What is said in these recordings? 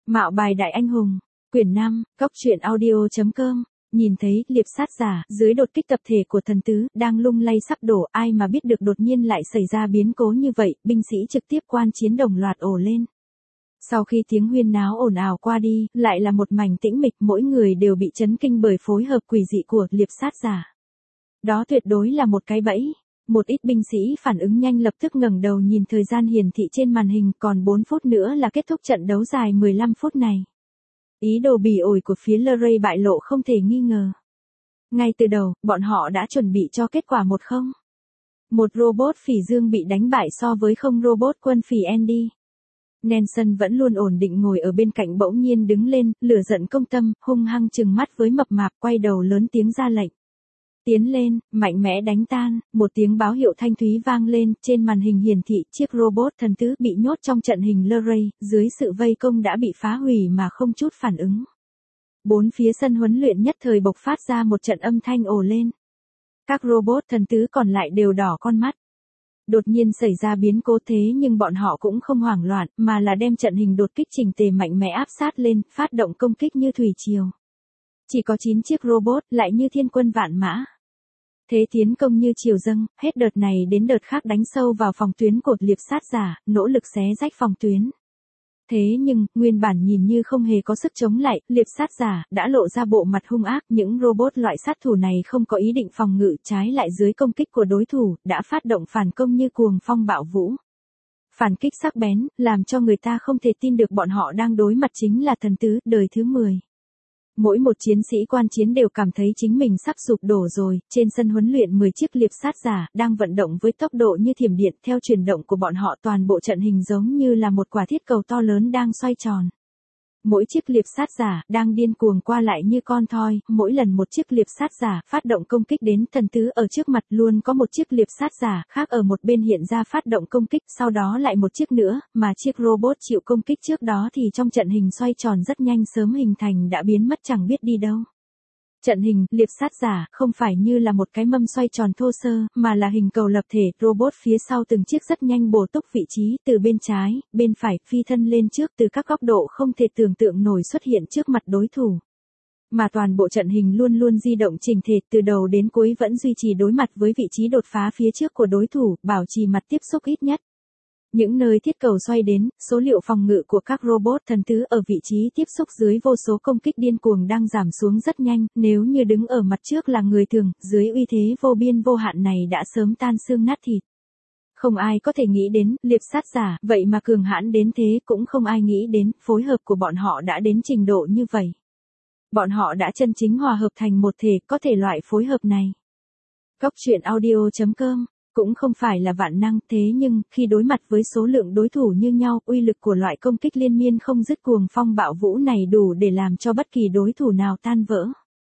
Mạo bài đại anh hùng, quyển 5, góc truyện audio.com, nhìn thấy liệp sát giả dưới đột kích tập thể của thần tứ đang lung lay sắp đổ, ai mà biết được đột nhiên lại xảy ra biến cố như vậy, binh sĩ trực tiếp quan chiến đồng loạt ồ lên. Sau khi tiếng huyên náo ồn ào qua đi, lại là một mảnh tĩnh mịch, mỗi người đều bị chấn kinh bởi phối hợp quỷ dị của liệp sát giả. Đó tuyệt đối là một cái bẫy. Một ít binh sĩ phản ứng nhanh lập tức ngẩng đầu nhìn thời gian hiển thị trên màn hình, còn 4 phút nữa là kết thúc trận đấu dài 15 phút này. Ý đồ bỉ ổi của phía Luray bại lộ không thể nghi ngờ. Ngay từ đầu, bọn họ đã chuẩn bị cho kết quả 1-0. Một robot phỉ dương bị đánh bại so với không robot quân phỉ Andy. Nelson vẫn luôn ổn định ngồi ở bên cạnh bỗng nhiên đứng lên, lửa giận công tâm, hung hăng trừng mắt với mập mạp, quay đầu lớn tiếng ra lệnh. Tiến lên, mạnh mẽ đánh tan, một tiếng báo hiệu thanh thúy vang lên, trên màn hình hiển thị chiếc robot thần tứ bị nhốt trong trận hình Luray, dưới sự vây công đã bị phá hủy mà không chút phản ứng. Bốn phía sân huấn luyện nhất thời bộc phát ra một trận âm thanh ồ lên. Các robot thần tứ còn lại đều đỏ con mắt. Đột nhiên xảy ra biến cố thế nhưng bọn họ cũng không hoảng loạn, mà là đem trận hình đột kích chỉnh tề mạnh mẽ áp sát lên, phát động công kích như thủy triều. Chỉ có 9 chiếc robot lại như thiên quân vạn mã. Thế tiến công như triều dâng, hết đợt này đến đợt khác đánh sâu vào phòng tuyến của liệp sát giả, nỗ lực xé rách phòng tuyến. Thế nhưng, nguyên bản nhìn như không hề có sức chống lại, liệp sát giả đã lộ ra bộ mặt hung ác, những robot loại sát thủ này không có ý định phòng ngự, trái lại dưới công kích của đối thủ, đã phát động phản công như cuồng phong bạo vũ. Phản kích sắc bén, làm cho người ta không thể tin được bọn họ đang đối mặt chính là thần tứ, đời thứ 10. Mỗi một chiến sĩ quan chiến đều cảm thấy chính mình sắp sụp đổ rồi, trên sân huấn luyện 10 chiếc liệp sát giả đang vận động với tốc độ như thiểm điện, theo chuyển động của bọn họ toàn bộ trận hình giống như là một quả thiết cầu to lớn đang xoay tròn. Mỗi chiếc liệp sát giả đang điên cuồng qua lại như con thoi, mỗi lần một chiếc liệp sát giả phát động công kích đến thần tứ ở trước mặt luôn có một chiếc liệp sát giả khác ở một bên hiện ra phát động công kích, sau đó lại một chiếc nữa, mà chiếc robot chịu công kích trước đó thì trong trận hình xoay tròn rất nhanh sớm hình thành đã biến mất chẳng biết đi đâu. Trận hình liệp sát giả không phải như là một cái mâm xoay tròn thô sơ, mà là hình cầu lập thể, robot phía sau từng chiếc rất nhanh bổ túc vị trí, từ bên trái, bên phải, phi thân lên trước, từ các góc độ không thể tưởng tượng nổi xuất hiện trước mặt đối thủ. Mà toàn bộ trận hình luôn luôn di động chỉnh thể, từ đầu đến cuối vẫn duy trì đối mặt với vị trí đột phá phía trước của đối thủ, bảo trì mặt tiếp xúc ít nhất. Những nơi thiết cầu xoay đến, số liệu phòng ngự của các robot thần tứ ở vị trí tiếp xúc dưới vô số công kích điên cuồng đang giảm xuống rất nhanh, nếu như đứng ở mặt trước là người thường, dưới uy thế vô biên vô hạn này đã sớm tan xương nát thịt. Không ai có thể nghĩ đến, liệp sát giả, vậy mà cường hãn đến thế, cũng không ai nghĩ đến, phối hợp của bọn họ đã đến trình độ như vậy. Bọn họ đã chân chính hòa hợp thành một thể, có thể loại phối hợp này. Góc truyện audio.com cũng không phải là vạn năng, thế nhưng, khi đối mặt với số lượng đối thủ như nhau, uy lực của loại công kích liên miên không dứt cuồng phong bạo vũ này đủ để làm cho bất kỳ đối thủ nào tan vỡ.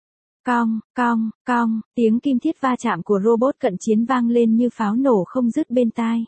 Cong, cong, cong, tiếng kim thiết va chạm của robot cận chiến vang lên như pháo nổ không dứt bên tai.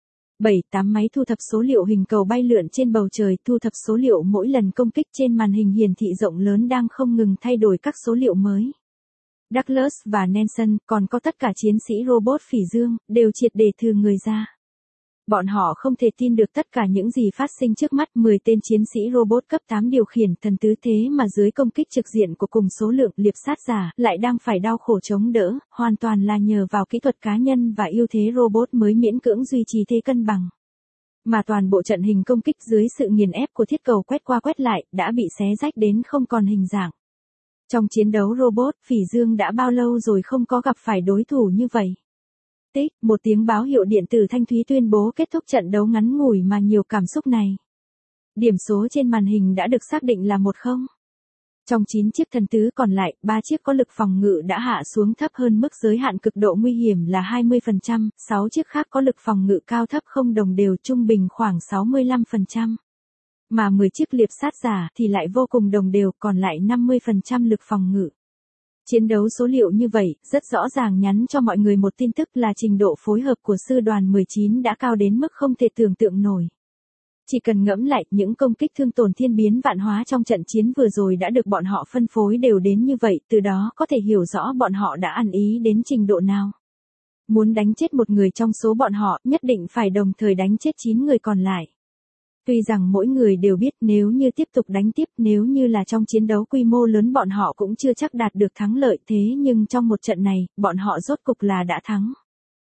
7-8 máy thu thập số liệu hình cầu bay lượn trên bầu trời, thu thập số liệu mỗi lần công kích trên màn hình hiển thị rộng lớn đang không ngừng thay đổi các số liệu mới. Douglas và Nelson, còn có tất cả chiến sĩ robot phỉ dương, đều triệt để thừa người ra. Bọn họ không thể tin được tất cả những gì phát sinh trước mắt, 10 tên chiến sĩ robot cấp 8 điều khiển thần tứ thế mà dưới công kích trực diện của cùng số lượng liệp sát giả, lại đang phải đau khổ chống đỡ, hoàn toàn là nhờ vào kỹ thuật cá nhân và ưu thế robot mới miễn cưỡng duy trì thế cân bằng. Mà toàn bộ trận hình công kích dưới sự nghiền ép của thiết cầu quét qua quét lại, đã bị xé rách đến không còn hình dạng. Trong chiến đấu robot, phỉ dương đã bao lâu rồi không có gặp phải đối thủ như vậy. Tích, một tiếng báo hiệu điện tử thanh thúy tuyên bố kết thúc trận đấu ngắn ngủi mà nhiều cảm xúc này. Điểm số trên màn hình đã được xác định là 1-0. Trong 9 chiếc thần tứ còn lại, 3 chiếc có lực phòng ngự đã hạ xuống thấp hơn mức giới hạn cực độ nguy hiểm là 20%, 6 chiếc khác có lực phòng ngự cao thấp không đồng đều, trung bình khoảng 65%. Mà 10 chiếc liệp sát giả thì lại vô cùng đồng đều, còn lại 50% lực phòng ngự. Chiến đấu số liệu như vậy, rất rõ ràng nhắn cho mọi người một tin tức là trình độ phối hợp của sư đoàn 19 đã cao đến mức không thể tưởng tượng nổi. Chỉ cần ngẫm lại, những công kích thương tổn thiên biến vạn hóa trong trận chiến vừa rồi đã được bọn họ phân phối đều đến như vậy, từ đó có thể hiểu rõ bọn họ đã ăn ý đến trình độ nào. Muốn đánh chết một người trong số bọn họ, nhất định phải đồng thời đánh chết 9 người còn lại. Tuy rằng mỗi người đều biết nếu như tiếp tục đánh tiếp, nếu như là trong chiến đấu quy mô lớn bọn họ cũng chưa chắc đạt được thắng lợi, thế nhưng trong một trận này, bọn họ rốt cục là đã thắng.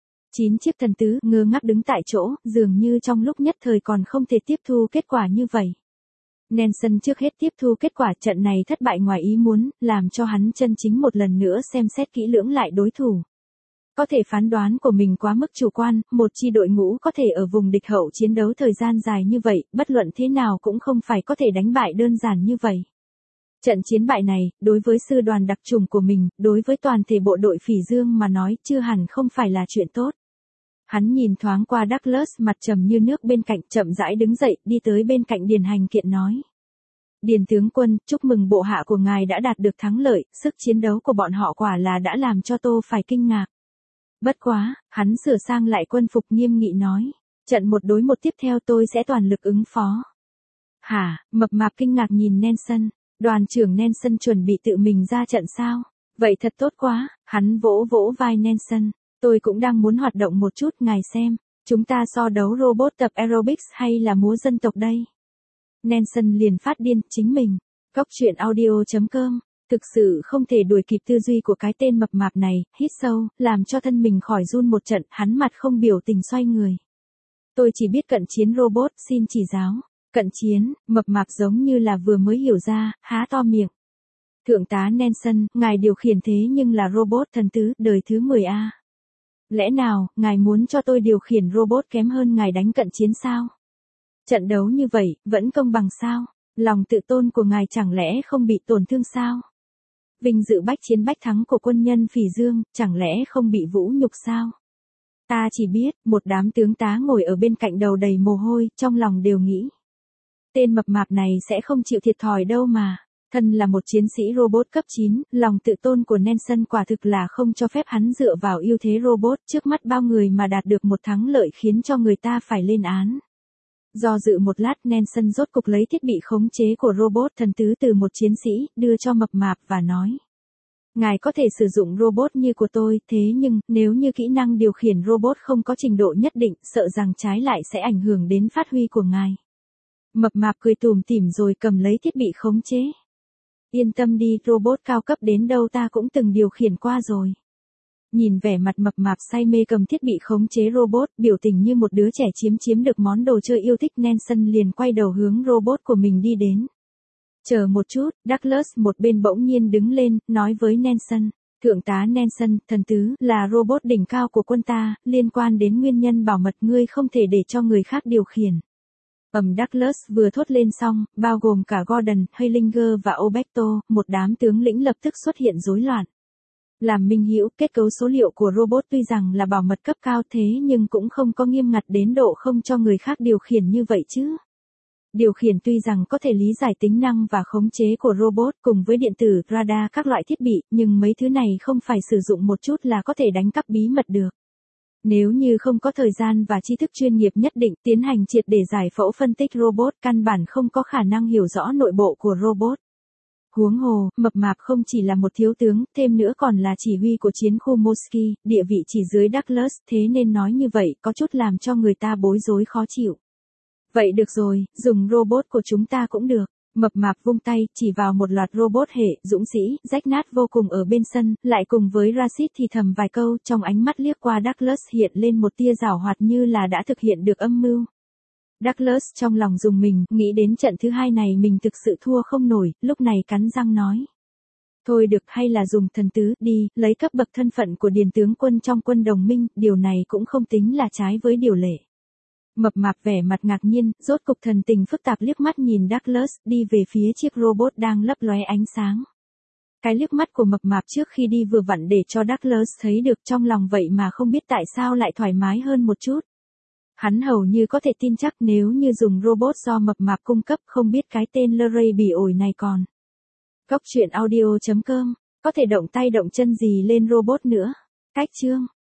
9 chiếc thần tứ ngơ ngác đứng tại chỗ, dường như trong lúc nhất thời còn không thể tiếp thu kết quả như vậy. Nelson trước hết tiếp thu kết quả trận này thất bại ngoài ý muốn, làm cho hắn chân chính một lần nữa xem xét kỹ lưỡng lại đối thủ. Có thể phán đoán của mình quá mức chủ quan, một chi đội ngũ có thể ở vùng địch hậu chiến đấu thời gian dài như vậy, bất luận thế nào cũng không phải có thể đánh bại đơn giản như vậy. Trận chiến bại này, đối với sư đoàn đặc chủng của mình, đối với toàn thể bộ đội Phỉ Dương mà nói chưa hẳn không phải là chuyện tốt. Hắn nhìn thoáng qua Douglas mặt trầm như nước bên cạnh, chậm rãi đứng dậy, đi tới bên cạnh Điền Hành Kiện nói. Điền tướng quân, chúc mừng bộ hạ của ngài đã đạt được thắng lợi, sức chiến đấu của bọn họ quả là đã làm cho tôi phải kinh ngạc. Bất quá, hắn sửa sang lại quân phục nghiêm nghị nói. Trận một đối một tiếp theo tôi sẽ toàn lực ứng phó. Hả, mập mạp kinh ngạc nhìn Nelson, đoàn trưởng Nelson chuẩn bị tự mình ra trận sao? Vậy thật tốt quá, hắn vỗ vỗ vai Nelson. Tôi cũng đang muốn hoạt động một chút ngài xem, chúng ta so đấu robot tập aerobics hay là múa dân tộc đây? Nelson liền phát điên, chính mình. Cóc truyện audio.com, thực sự không thể đuổi kịp tư duy của cái tên mập mạp này, hít sâu, làm cho thân mình khỏi run một trận, hắn mặt không biểu tình xoay người. Tôi chỉ biết cận chiến robot, xin chỉ giáo. Cận chiến, mập mạp giống như là vừa mới hiểu ra, há to miệng. Thượng tá Nelson, ngài điều khiển thế nhưng là robot thần tứ, đời thứ 10A. Lẽ nào, ngài muốn cho tôi điều khiển robot kém hơn ngài đánh cận chiến sao? Trận đấu như vậy, vẫn công bằng sao? Lòng tự tôn của ngài chẳng lẽ không bị tổn thương sao? Vinh dự bách chiến bách thắng của quân nhân Phỉ Dương, chẳng lẽ không bị vũ nhục sao? Ta chỉ biết, một đám tướng tá ngồi ở bên cạnh đầu đầy mồ hôi, trong lòng đều nghĩ. Tên mập mạp này sẽ không chịu thiệt thòi đâu mà. Thân là một chiến sĩ robot cấp 9, lòng tự tôn của Nelson quả thực là không cho phép hắn dựa vào ưu thế robot trước mắt bao người mà đạt được một thắng lợi khiến cho người ta phải lên án. Do dự một lát Nelson rốt cục lấy thiết bị khống chế của robot thần tứ từ một chiến sĩ, đưa cho mập mạp và nói. Ngài có thể sử dụng robot như của tôi, thế nhưng, nếu như kỹ năng điều khiển robot không có trình độ nhất định, sợ rằng trái lại sẽ ảnh hưởng đến phát huy của ngài. Mập mạp cười tủm tỉm rồi cầm lấy thiết bị khống chế. Yên tâm đi, robot cao cấp đến đâu ta cũng từng điều khiển qua rồi. Nhìn vẻ mặt mập mạp say mê cầm thiết bị khống chế robot, biểu tình như một đứa trẻ chiếm được món đồ chơi yêu thích, Nelson liền quay đầu hướng robot của mình đi đến. Chờ một chút, Douglas một bên bỗng nhiên đứng lên, nói với Nelson. Thượng tá Nelson, thần tứ, là robot đỉnh cao của quân ta, liên quan đến nguyên nhân bảo mật ngươi không thể để cho người khác điều khiển. Douglas vừa thốt lên xong, bao gồm cả Gordon, Heilinger và Oberto, một đám tướng lĩnh lập tức xuất hiện rối loạn. Làm minh hữu, kết cấu số liệu của robot tuy rằng là bảo mật cấp cao thế nhưng cũng không có nghiêm ngặt đến độ không cho người khác điều khiển như vậy chứ. Điều khiển tuy rằng có thể lý giải tính năng và khống chế của robot cùng với điện tử, radar các loại thiết bị, nhưng mấy thứ này không phải sử dụng một chút là có thể đánh cắp bí mật được. Nếu như không có thời gian và tri thức chuyên nghiệp nhất định tiến hành triệt để giải phẫu phân tích robot, căn bản không có khả năng hiểu rõ nội bộ của robot. Huống hồ, mập mạp không chỉ là một thiếu tướng, thêm nữa còn là chỉ huy của chiến khu Moski, địa vị chỉ dưới Douglas, thế nên nói như vậy có chút làm cho người ta bối rối khó chịu. Vậy được rồi, dùng robot của chúng ta cũng được. Mập mạp vung tay, chỉ vào một loạt robot hệ, dũng sĩ, rách nát vô cùng ở bên sân, lại cùng với Rashid thì thầm vài câu, trong ánh mắt liếc qua Douglas hiện lên một tia giảo hoạt như là đã thực hiện được âm mưu. Douglas trong lòng dùng mình, nghĩ đến trận thứ hai này mình thực sự thua không nổi, lúc này cắn răng nói. Thôi được, hay là dùng thần tứ, đi, lấy cấp bậc thân phận của điền tướng quân trong quân đồng minh, điều này cũng không tính là trái với điều lệ. Mập mạp vẻ mặt ngạc nhiên, rốt cục thần tình phức tạp liếc mắt nhìn Douglas, đi về phía chiếc robot đang lấp lóe ánh sáng. Cái liếc mắt của mập mạp trước khi đi vừa vặn để cho Douglas thấy được trong lòng vậy mà không biết tại sao lại thoải mái hơn một chút. Hắn hầu như có thể tin chắc nếu như dùng robot do mập mạp cung cấp không biết cái tên Leray bỉ ổi này còn. Cóc truyện audio.com, có thể động tay động chân gì lên robot nữa. Cách chương.